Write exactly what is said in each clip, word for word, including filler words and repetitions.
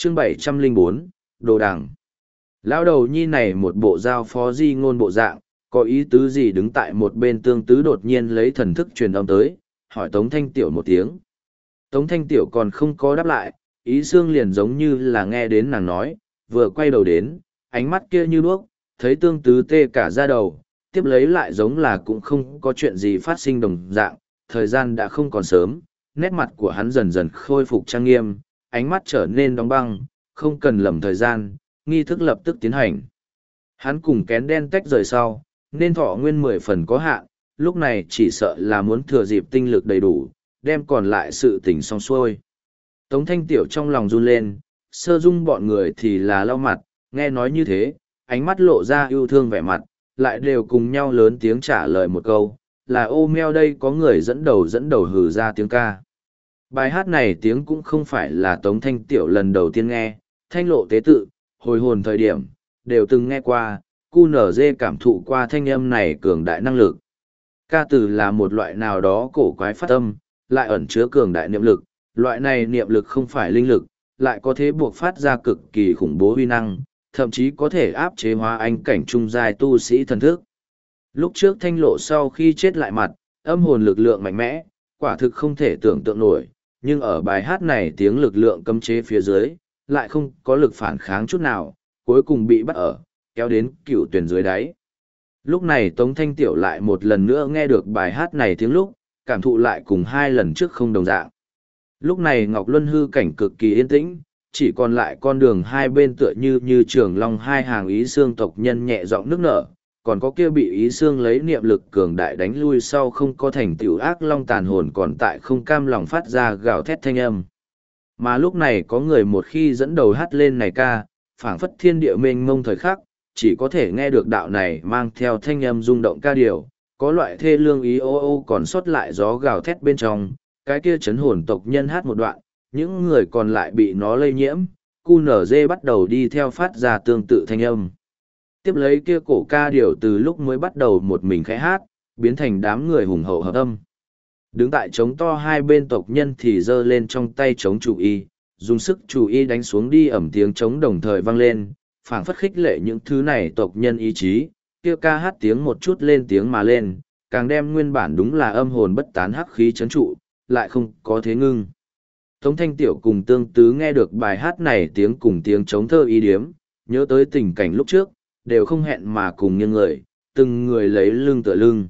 chương bảy trăm lẻ bốn, Đồ Đằng. Lão đầu nhi này một bộ giao phó di ngôn bộ dạng, có ý tứ gì đứng tại một bên tương tứ đột nhiên lấy thần thức truyền âm tới, hỏi Tống Thanh Tiểu một tiếng. Tống Thanh Tiểu còn không có đáp lại, ý xương liền giống như là nghe đến nàng nói, vừa quay đầu đến, ánh mắt kia như đuốc, thấy tương tứ tê cả da đầu, tiếp lấy lại giống là cũng không có chuyện gì phát sinh đồng dạng, thời gian đã không còn sớm, nét mặt của hắn dần dần khôi phục trang nghiêm, ánh mắt trở nên đóng băng, không cần lầm thời gian, nghi thức lập tức tiến hành. Hắn cùng kén đen tách rời sau, nên thọ nguyên mười phần có hạn, lúc này chỉ sợ là muốn thừa dịp tinh lực đầy đủ, đem còn lại sự tình xong xuôi. Tống Thanh Tiểu trong lòng run lên, Sơ Dung bọn người thì là lau mặt, nghe nói như thế, ánh mắt lộ ra yêu thương vẻ mặt, lại đều cùng nhau lớn tiếng trả lời một câu, là ô meo đây có người dẫn đầu dẫn đầu hừ ra tiếng ca. Bài hát này tiếng cũng không phải là Tống Thanh Tiểu lần đầu tiên nghe, thanh lộ tế tự, hồi hồn thời điểm, đều từng nghe qua, cu nở dê cảm thụ qua thanh âm này cường đại năng lực. Ca từ là một loại nào đó cổ quái phát âm, lại ẩn chứa cường đại niệm lực, loại này niệm lực không phải linh lực, lại có thể buộc phát ra cực kỳ khủng bố huy năng, thậm chí có thể áp chế hóa anh cảnh trung giai tu sĩ thần thức. Lúc trước thanh lộ sau khi chết lại mặt, âm hồn lực lượng mạnh mẽ, quả thực không thể tưởng tượng nổi, nhưng ở bài hát này tiếng lực lượng cấm chế phía dưới, lại không có lực phản kháng chút nào, cuối cùng bị bắt ở, kéo đến cựu tuyển dưới đáy. Lúc này Tống Thanh Tiểu lại một lần nữa nghe được bài hát này tiếng lúc, cảm thụ lại cùng hai lần trước không đồng dạng. Lúc này Ngọc Luân hư cảnh cực kỳ yên tĩnh, chỉ còn lại con đường hai bên tựa như như trường long hai hàng ý xương tộc nhân nhẹ giọng nước nở, còn có kia bị ý xương lấy niệm lực cường đại đánh lui sau không có thành tiểu ác long tàn hồn còn tại không cam lòng phát ra gào thét thanh âm. Mà lúc này có người một khi dẫn đầu hát lên này ca, phảng phất thiên địa mênh mông thời khắc, chỉ có thể nghe được đạo này mang theo thanh âm rung động ca điều, có loại thê lương ý ô ô còn sót lại gió gào thét bên trong, cái kia chấn hồn tộc nhân hát một đoạn, những người còn lại bị nó lây nhiễm, cu nở dê bắt đầu đi theo phát ra tương tự thanh âm. Tiếp lấy kia cổ ca điều từ lúc mới bắt đầu một mình khẽ hát, biến thành đám người hùng hậu hợp âm. Đứng tại trống to hai bên tộc nhân thì giơ lên trong tay trống chủ y, dùng sức chủ y đánh xuống đi ẩm tiếng trống đồng thời vang lên, phảng phất khích lệ những thứ này tộc nhân ý chí, kia ca hát tiếng một chút lên tiếng mà lên, càng đem nguyên bản đúng là âm hồn bất tán hắc khí chấn trụ, lại không có thế ngưng. Tống Thanh Tiểu cùng tương tứ nghe được bài hát này tiếng cùng tiếng trống thơ ý điếm, nhớ tới tình cảnh lúc trước, đều không hẹn mà cùng nghiêng người, từng người lấy lưng tựa lưng.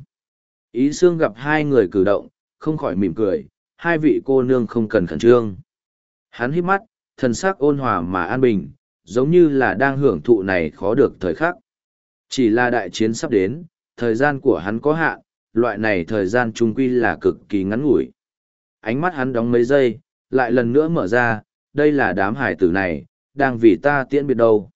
Ý xương gặp hai người cử động, không khỏi mỉm cười, hai vị cô nương không cần khẩn trương. Hắn híp mắt, thần sắc ôn hòa mà an bình, giống như là đang hưởng thụ này khó được thời khắc. Chỉ là đại chiến sắp đến, thời gian của hắn có hạn, loại này thời gian trung quy là cực kỳ ngắn ngủi. Ánh mắt hắn đóng mấy giây, lại lần nữa mở ra, đây là đám hải tử này, đang vì ta tiễn biệt đâu.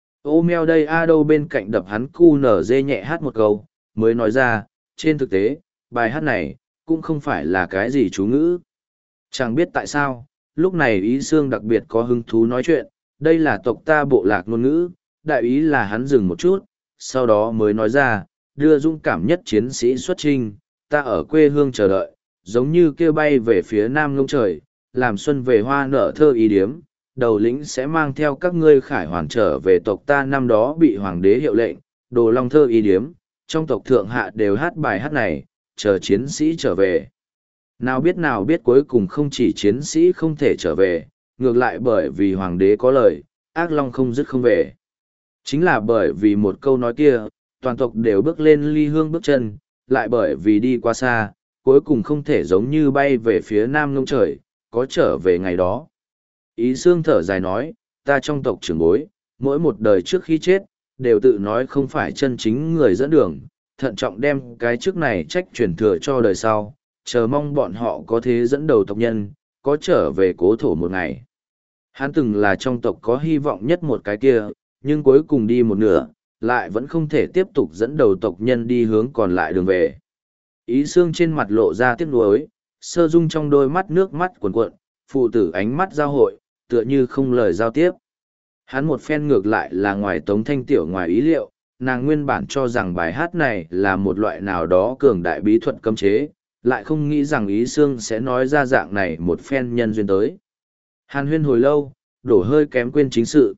Ô meo đây a đâu bên cạnh đập hắn cu nở dê nhẹ hát một câu, mới nói ra, trên thực tế, bài hát này, cũng không phải là cái gì chú ngữ. Chẳng biết tại sao, lúc này ý xương đặc biệt có hứng thú nói chuyện, đây là tộc ta bộ lạc ngôn ngữ, đại ý là hắn dừng một chút, sau đó mới nói ra, đưa dũng cảm nhất chiến sĩ xuất trinh, ta ở quê hương chờ đợi, giống như kia bay về phía nam ngông trời, làm xuân về hoa nở thơ ý điếm, đầu lĩnh sẽ mang theo các ngươi khải hoàn trở về tộc ta năm đó bị hoàng đế hiệu lệnh, đồ long thơ ý điếm, trong tộc thượng hạ đều hát bài hát này, chờ chiến sĩ trở về. Nào biết nào biết cuối cùng không chỉ chiến sĩ không thể trở về, ngược lại bởi vì hoàng đế có lời, ác long không dứt không về. Chính là bởi vì một câu nói kia, toàn tộc đều bước lên ly hương bước chân, lại bởi vì đi qua xa, cuối cùng không thể giống như bay về phía nam ngông trời, có trở về ngày đó. Ý xương thở dài nói, ta trong tộc trưởng bối, mỗi một đời trước khi chết, đều tự nói không phải chân chính người dẫn đường, thận trọng đem cái chức này trách truyền thừa cho đời sau, chờ mong bọn họ có thế dẫn đầu tộc nhân, có trở về cố thổ một ngày. Hắn từng là trong tộc có hy vọng nhất một cái kia, nhưng cuối cùng đi một nửa, lại vẫn không thể tiếp tục dẫn đầu tộc nhân đi hướng còn lại đường về. Ý xương trên mặt lộ ra tiếc nuối, Sơ Dung trong đôi mắt nước mắt cuồn cuộn, phụ tử ánh mắt giao hội, tựa như không lời giao tiếp. Hắn một phen ngược lại là ngoài Tống Thanh Tiểu ngoài ý liệu, nàng nguyên bản cho rằng bài hát này là một loại nào đó cường đại bí thuật cấm chế, lại không nghĩ rằng ý xương sẽ nói ra dạng này một phen nhân duyên tới. Hàn huyên hồi lâu, đổ hơi kém quên chính sự.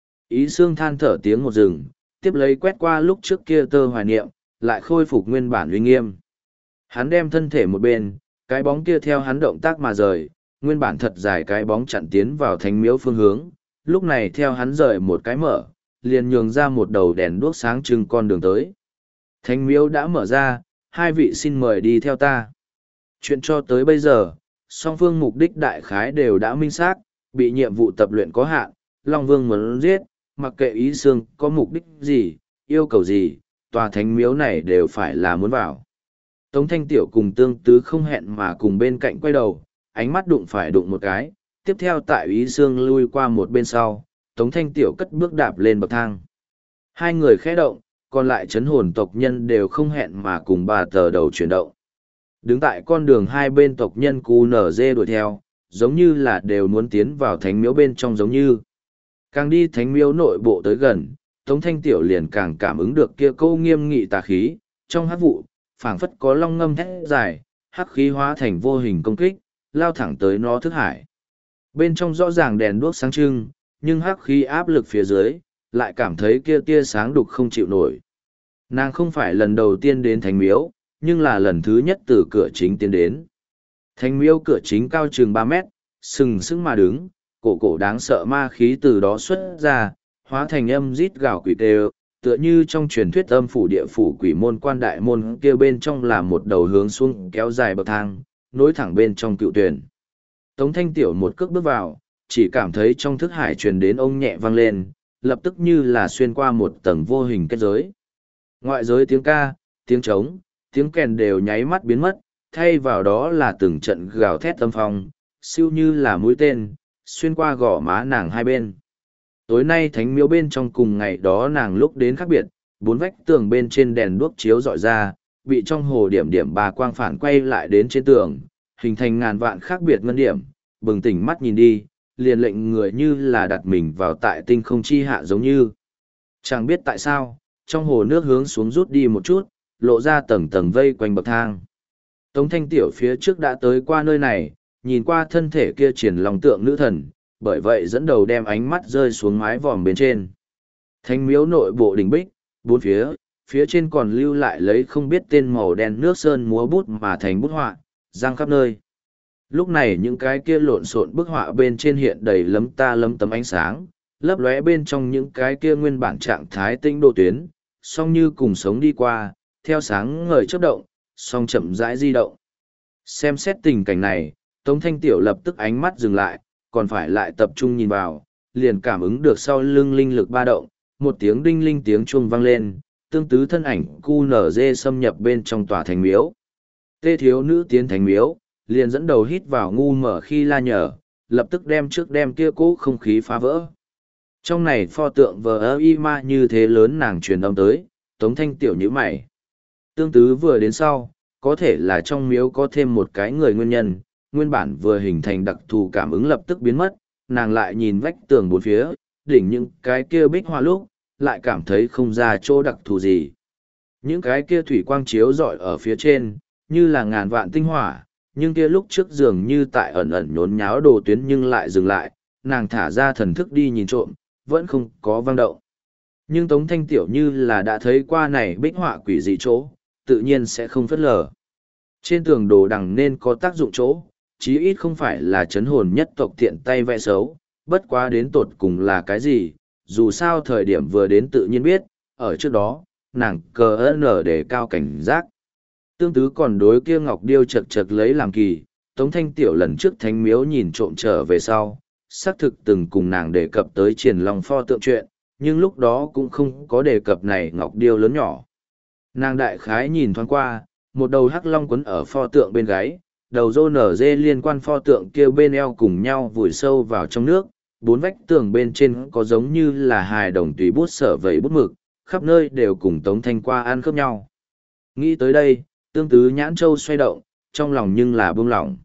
Ý xương than thở tiếng một rừng, tiếp lấy quét qua lúc trước kia tơ hoài niệm, lại khôi phục nguyên bản uy nghiêm. Hắn đem thân thể một bên, cái bóng kia theo hắn động tác mà rời, nguyên bản thật dài cái bóng chặn tiến vào thánh miếu phương hướng, lúc này theo hắn rời một cái mở, liền nhường ra một đầu đèn đuốc sáng trưng con đường tới. Thánh miếu đã mở ra, hai vị xin mời đi theo ta. Chuyện cho tới bây giờ, song phương mục đích đại khái đều đã minh xác, bị nhiệm vụ tập luyện có hạn, Long Vương muốn giết, mặc kệ ý xương có mục đích gì, yêu cầu gì, tòa thánh miếu này đều phải là muốn vào. Tống Thanh Tiểu cùng Tương Tứ không hẹn mà cùng bên cạnh quay đầu, ánh mắt đụng phải đụng một cái, tiếp theo tại ý xương lui qua một bên sau, Tống Thanh Tiểu cất bước đạp lên bậc thang. Hai người khẽ động, còn lại chấn hồn tộc nhân đều không hẹn mà cùng bà tờ đầu chuyển động. Đứng tại con đường hai bên tộc nhân cu nở dê đuổi theo, giống như là đều muốn tiến vào thánh miếu bên trong giống như. Càng đi thánh miếu nội bộ tới gần, Tống Thanh Tiểu liền càng cảm ứng được kia câu nghiêm nghị tà khí, trong hắc vụ, phảng phất có long ngâm thét dài, hắc khí hóa thành vô hình công kích, lao thẳng tới nó thức hải. Bên trong rõ ràng đèn đuốc sáng trưng, nhưng hắc khí áp lực phía dưới, lại cảm thấy kia tia sáng đục không chịu nổi. Nàng không phải lần đầu tiên đến thánh miếu, nhưng là lần thứ nhất từ cửa chính tiến đến. Thánh miếu cửa chính cao chừng ba mét, sừng sững mà đứng, cổ cổ đáng sợ ma khí từ đó xuất ra, hóa thành âm rít gào quỷ tê, tựa như trong truyền thuyết âm phủ địa phủ quỷ môn quan đại môn kia bên trong là một đầu hướng xuống kéo dài bậc thang, nối thẳng bên trong cựu tuyển. Tống Thanh Tiểu một cước bước vào, chỉ cảm thấy trong thức hải truyền đến ông nhẹ vang lên, lập tức như là xuyên qua một tầng vô hình kết giới. Ngoại giới tiếng ca, tiếng trống, tiếng kèn đều nháy mắt biến mất, thay vào đó là từng trận gào thét âm phong, siêu như là mũi tên, xuyên qua gò má nàng hai bên. Tối nay thánh miếu bên trong cùng ngày đó nàng lúc đến khác biệt, bốn vách tường bên trên đèn đuốc chiếu dọi ra, bị trong hồ điểm điểm bà quang phản quay lại đến trên tường, hình thành ngàn vạn khác biệt ngân điểm, bừng tỉnh mắt nhìn đi, liền lệnh người như là đặt mình vào tại tinh không chi hạ giống như. Chẳng biết tại sao, trong hồ nước hướng xuống rút đi một chút, lộ ra tầng tầng vây quanh bậc thang. Tống Thanh Tiểu phía trước đã tới qua nơi này, nhìn qua thân thể kia triển lòng tượng nữ thần, bởi vậy dẫn đầu đem ánh mắt rơi xuống mái vòm bên trên. Thánh miếu nội bộ đỉnh bích, bốn phía, phía trên còn lưu lại lấy không biết tên màu đen nước sơn múa bút mà thành bút họa, giang khắp nơi. Lúc này những cái kia lộn xộn bức họa bên trên hiện đầy lấm ta lấm tấm ánh sáng, lấp lóe bên trong những cái kia nguyên bản trạng thái tinh độ tuyến, song như cùng sống đi qua, theo sáng ngời chớp động, song chậm rãi di động. Xem xét tình cảnh này, Tống Thanh Tiểu lập tức ánh mắt dừng lại, còn phải lại tập trung nhìn vào, liền cảm ứng được sau lưng linh lực ba động, một tiếng đinh linh tiếng chuông vang lên, tương tứ thân ảnh cu nở dê xâm nhập bên trong tòa thành miếu. Tê thiếu nữ tiến thành miếu, liền dẫn đầu hít vào ngu mở khi la nhở, lập tức đem trước đem kia cỗ không khí phá vỡ. Trong này pho tượng vờ ơ y ma như thế lớn nàng truyền âm tới, Tống Thanh Tiểu như mày. Tương tứ vừa đến sau, có thể là trong miếu có thêm một cái người nguyên nhân, nguyên bản vừa hình thành đặc thù cảm ứng lập tức biến mất, nàng lại nhìn vách tường bốn phía, đỉnh những cái kia bích hoa lúc, lại cảm thấy không ra chỗ đặc thù gì. Những cái kia thủy quang chiếu rọi ở phía trên, như là ngàn vạn tinh hỏa, nhưng kia lúc trước dường như tại ẩn ẩn nhốn nháo đồ tuyến nhưng lại dừng lại, nàng thả ra thần thức đi nhìn trộm, vẫn không có vang động. Nhưng Tống Thanh Tiểu như là đã thấy qua này bích họa quỷ dị chỗ, tự nhiên sẽ không phớt lờ. Trên tường đồ đằng nên có tác dụng chỗ, chí ít không phải là chấn hồn nhất tộc thiện tay vẽ xấu, bất quá đến tột cùng là cái gì, dù sao thời điểm vừa đến tự nhiên biết, ở trước đó, nàng cờ ơn ở để cao cảnh giác. Tương tứ còn đối kia ngọc điêu chật chật lấy làm kỳ, Tống Thanh Tiểu lần trước thánh miếu nhìn trộm trở về sau, xác thực từng cùng nàng đề cập tới triển long pho tượng chuyện, nhưng lúc đó cũng không có đề cập này ngọc điêu lớn nhỏ. Nàng đại khái nhìn thoáng qua, một đầu hắc long quấn ở pho tượng bên gáy, đầu rô nở dê liên quan pho tượng kia bên eo cùng nhau vùi sâu vào trong nước, bốn vách tường bên trên có giống như là hài đồng tùy bút sở vẩy bút mực, khắp nơi đều cùng Tống Thanh qua ăn khớp nhau. Nghĩ tới đây, tương tứ nhãn châu xoay động, trong lòng nhưng là buông lỏng.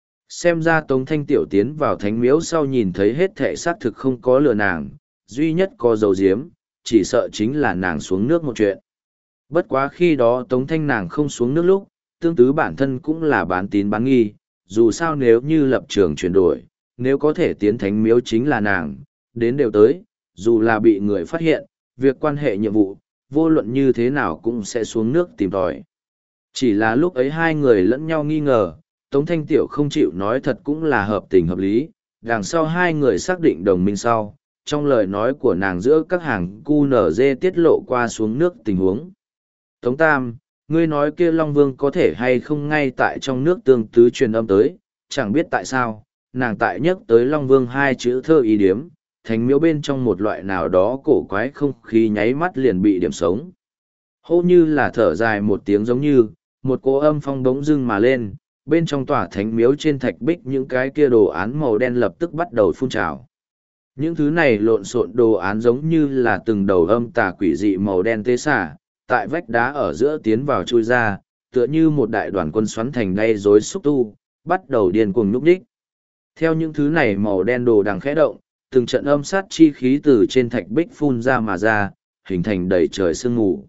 Xem ra Tống Thanh tiểu tiến vào thánh miếu sau nhìn thấy hết thệ xác thực không có lừa nàng, duy nhất có dầu diếm, chỉ sợ chính là nàng xuống nước một chuyện. Bất quá khi đó Tống Thanh nàng không xuống nước lúc, tương tứ bản thân cũng là bán tín bán nghi, dù sao nếu như lập trường chuyển đổi, nếu có thể tiến thánh miếu chính là nàng, đến đều tới, dù là bị người phát hiện, việc quan hệ nhiệm vụ, vô luận như thế nào cũng sẽ xuống nước tìm tòi. Chỉ là lúc ấy hai người lẫn nhau nghi ngờ, Tống Thanh Tiểu không chịu nói thật cũng là hợp tình hợp lý, đằng sau hai người xác định đồng minh sau, trong lời nói của nàng giữa các hàng cu nở dê tiết lộ qua xuống nước tình huống. Tống Tam, ngươi nói kia Long Vương có thể hay không ngay tại trong nước tương tứ truyền âm tới, chẳng biết tại sao, nàng tại nhắc tới Long Vương hai chữ thơ ý điếm, thành miếu bên trong một loại nào đó cổ quái không khí nháy mắt liền bị điểm sống. Hô như là thở dài một tiếng giống như, một cỗ âm phong bỗng dưng mà lên, bên trong tòa thánh miếu trên thạch bích những cái kia đồ án màu đen lập tức bắt đầu phun trào. Những thứ này lộn xộn đồ án giống như là từng đầu âm tà quỷ dị màu đen tê xả, tại vách đá ở giữa tiến vào chui ra, tựa như một đại đoàn quân xoắn thành đay rối xúc tu, bắt đầu điên cuồng nhúc nhích. Theo những thứ này màu đen đồ đằng khẽ động, từng trận âm sát chi khí từ trên thạch bích phun ra mà ra, hình thành đầy trời sương mù.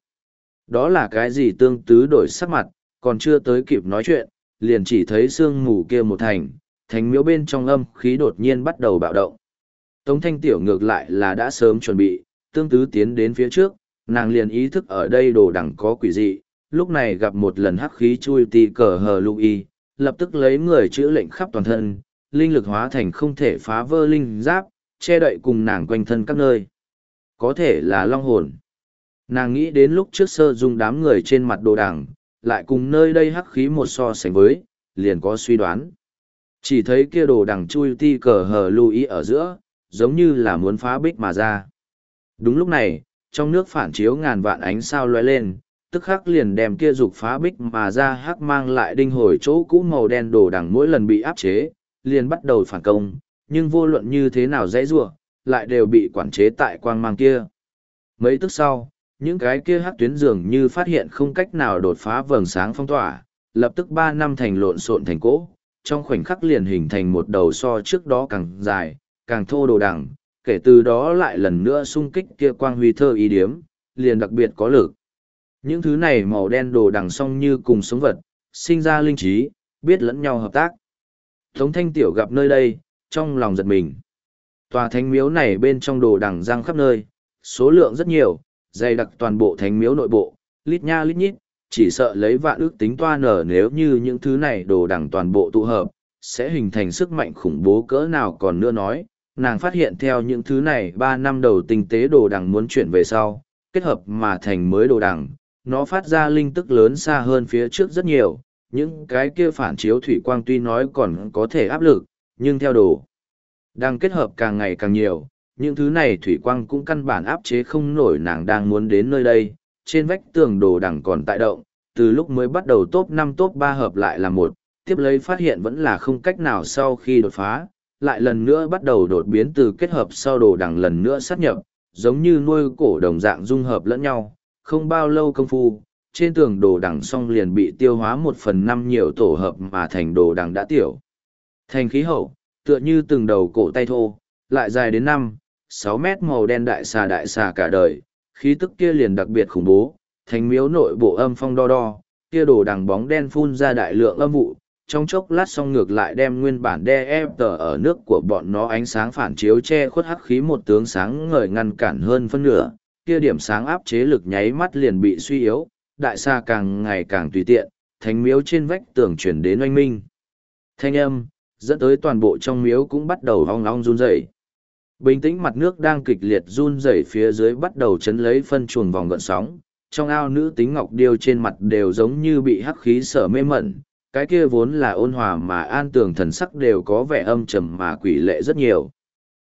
Đó là cái gì? Tương tứ đổi sắc mặt, còn chưa tới kịp nói chuyện, liền chỉ thấy sương mù kia một thành, thánh miếu bên trong âm khí đột nhiên bắt đầu bạo động. Tống Thanh Tiểu ngược lại là đã sớm chuẩn bị, tương tứ tiến đến phía trước, nàng liền ý thức ở đây đồ đằng có quỷ dị, lúc này gặp một lần hắc khí chui tì cờ hờ lưu y, lập tức lấy người chữ lệnh khắp toàn thân, linh lực hóa thành không thể phá vỡ linh giáp, che đậy cùng nàng quanh thân các nơi. Có thể là long hồn. Nàng nghĩ đến lúc trước sơ dung đám người trên mặt đồ đằng, lại cùng nơi đây hắc khí một so sánh với, liền có suy đoán. Chỉ thấy kia đồ đằng chui ti cờ hờ lưu ý ở giữa, giống như là muốn phá bích mà ra. Đúng lúc này, trong nước phản chiếu ngàn vạn ánh sao lóe lên, tức khắc liền đem kia dục phá bích mà ra hắc mang lại đinh hồi chỗ cũ màu đen đồ đằng mỗi lần bị áp chế, liền bắt đầu phản công, nhưng vô luận như thế nào dãy rủa, lại đều bị quản chế tại quang mang kia. Mấy tức sau, những cái kia hắc tuyến dường như phát hiện không cách nào đột phá vầng sáng phong tỏa, lập tức ba năm thành lộn xộn thành cỗ, trong khoảnh khắc liền hình thành một đầu so trước đó càng dài, càng thô đồ đằng, kể từ đó lại lần nữa xung kích kia quang huy thơ ý điếm, liền đặc biệt có lực. Những thứ này màu đen đồ đằng song như cùng sống vật, sinh ra linh trí, biết lẫn nhau hợp tác. Tống Thanh Tiểu gặp nơi đây, trong lòng giật mình. Tòa thánh miếu này bên trong đồ đằng giăng khắp nơi, số lượng rất nhiều, dày đặc toàn bộ thánh miếu nội bộ, lít nha lít nhít, chỉ sợ lấy vạn ước tính toa nở nếu như những thứ này đồ đằng toàn bộ tụ hợp, sẽ hình thành sức mạnh khủng bố cỡ nào còn nữa nói. Nàng phát hiện theo những thứ này ba năm đầu tinh tế đồ đằng muốn chuyển về sau, kết hợp mà thành mới đồ đằng, nó phát ra linh tức lớn xa hơn phía trước rất nhiều, những cái kia phản chiếu thủy quang tuy nói còn có thể áp lực, nhưng theo đồ đang kết hợp càng ngày càng nhiều, những thứ này thủy quang cũng căn bản áp chế không nổi nàng đang muốn đến nơi đây, trên vách tường đồ đằng còn tại động, từ lúc mới bắt đầu top năm top ba hợp lại là một, tiếp lấy phát hiện vẫn là không cách nào sau khi đột phá, lại lần nữa bắt đầu đột biến từ kết hợp sau đồ đằng lần nữa sát nhập, giống như nuôi cổ đồng dạng dung hợp lẫn nhau, không bao lâu công phu, trên tường đồ đằng xong liền bị tiêu hóa một phần năm nhiều tổ hợp mà thành đồ đằng đã tiểu. Thành khí hậu, tựa như từng đầu cổ tay thô, lại dài đến năm, sáu mét màu đen đại xà đại xà cả đời, khí tức kia liền đặc biệt khủng bố, thành miếu nội bộ âm phong đo đo, kia đồ đằng bóng đen phun ra đại lượng âm vụ, trong chốc lát xong ngược lại đem nguyên bản đe ép tờ ở nước của bọn nó ánh sáng phản chiếu che khuất hắc khí một tướng sáng ngời ngăn cản hơn phân nửa, kia điểm sáng áp chế lực nháy mắt liền bị suy yếu, đại xa càng ngày càng tùy tiện, thánh miếu trên vách tường chuyển đến oanh minh. Thanh âm, dẫn tới toàn bộ trong miếu cũng bắt đầu hong long run rẩy. Bình tĩnh mặt nước đang kịch liệt run rẩy phía dưới bắt đầu chấn lấy phân chuồng vòng gợn sóng, trong ao nữ tính ngọc điêu trên mặt đều giống như bị hắc khí sở mê mẩn, cái kia vốn là ôn hòa mà an tường thần sắc đều có vẻ âm trầm mà quỷ lệ rất nhiều.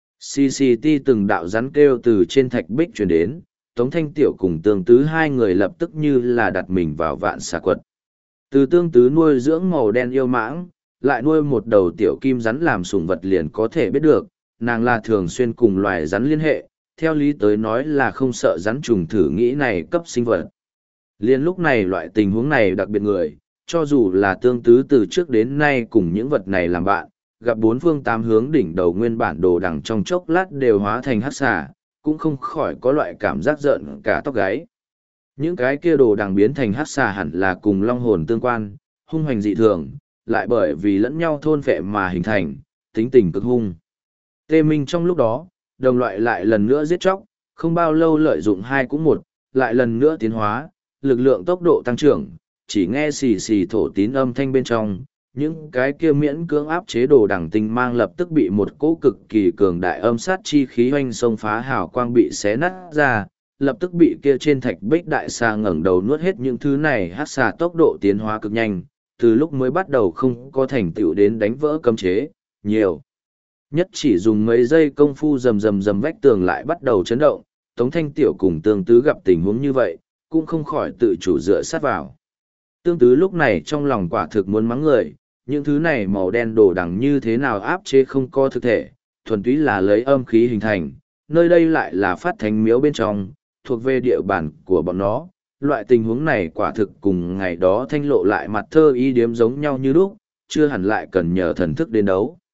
xê xê tê từng đạo rắn kêu từ trên thạch bích truyền đến, Tống Thanh Tiểu cùng Tương Tứ hai người lập tức như là đặt mình vào vạn xà quật. Từ Tương Tứ nuôi dưỡng màu đen yêu mãng, lại nuôi một đầu tiểu kim rắn làm sủng vật liền có thể biết được, nàng là thường xuyên cùng loài rắn liên hệ, theo lý tới nói là không sợ rắn trùng thử nghĩ này cấp sinh vật. Liên lúc này loại tình huống này đặc biệt người, cho dù là Tương Tứ từ trước đến nay cùng những vật này làm bạn, gặp bốn phương tám hướng đỉnh đầu nguyên bản đồ đằng trong chốc lát đều hóa thành hắc xà, cũng không khỏi có loại cảm giác giận cả tóc gáy. Những cái kia đồ đằng biến thành hắc xà hẳn là cùng long hồn tương quan, hung hoành dị thường, lại bởi vì lẫn nhau thôn phệ mà hình thành, tính tình cực hung. Tê Minh trong lúc đó, đồng loại lại lần nữa giết chóc, không bao lâu lợi dụng hai cũng một, lại lần nữa tiến hóa, lực lượng tốc độ tăng trưởng, chỉ nghe xì xì thổ tín âm thanh bên trong, những cái kia miễn cưỡng áp chế đồ đẳng tinh mang lập tức bị một cỗ cực kỳ cường đại âm sát chi khí hoanh sông phá hào quang bị xé nát ra, lập tức bị kia trên thạch bích đại xà ngẩng đầu nuốt hết những thứ này. Hát xà tốc độ tiến hóa cực nhanh, từ lúc mới bắt đầu không có thành tựu đến đánh vỡ cấm chế, nhiều. Nhất chỉ dùng mấy giây công phu rầm rầm rầm vách tường lại bắt đầu chấn động, Tống Thanh Tiểu cùng Tương Tứ gặp tình huống như vậy, cũng không khỏi tự chủ dựa sát vào. Tương Tứ lúc này trong lòng quả thực muốn mắng người, những thứ này màu đen đồ đằng như thế nào áp chế không có thực thể, thuần túy là lấy âm khí hình thành, nơi đây lại là phát thánh miếu bên trong, thuộc về địa bàn của bọn nó. Loại tình huống này quả thực cùng ngày đó Thanh Lộ lại mặt thơ y điếm giống nhau như lúc, chưa hẳn lại cần nhờ thần thức đến đấu.